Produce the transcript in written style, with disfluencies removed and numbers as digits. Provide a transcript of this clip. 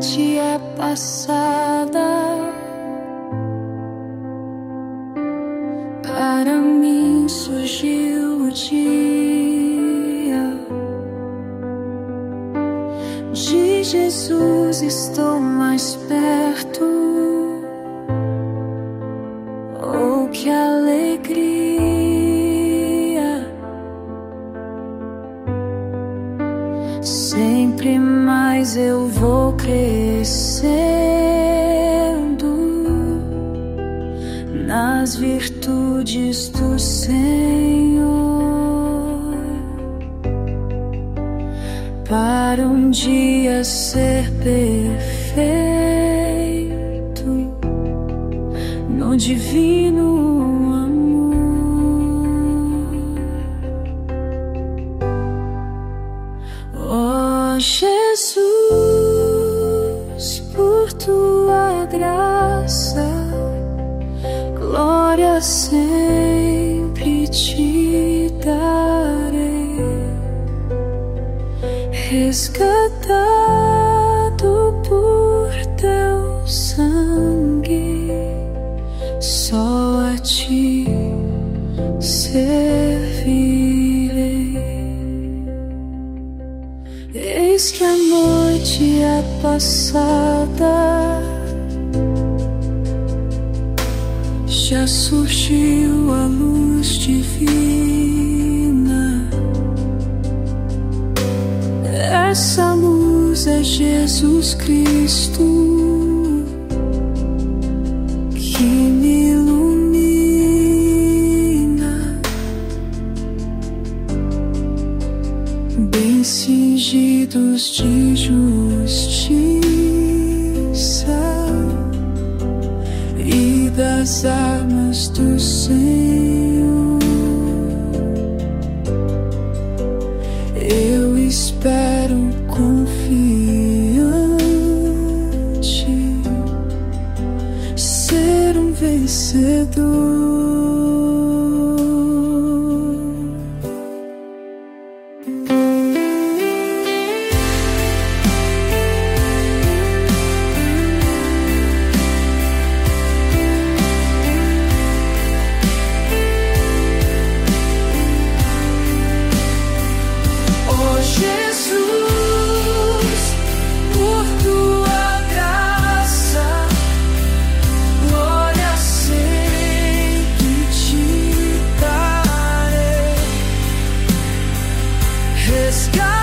noite é passada, para mim surgiu o dia. De Jesus estou mais perto. Oh, que alegria! Sempre mais eu vou crescendo nas virtudes do Senhor, para um dia ser perfeito no divino amor. Oh Jesus, por tua graça, glória sempre te darei. Resgatado por teu sangue, só a ti servirei. Eis que a noite é passada, já surgiu a luz divina. Essa luz é Jesus Cristo, que me ilumina, bem cingidos de justiça e das armas do Senhor. Eu espero confiante ser um vencedor. Resgatado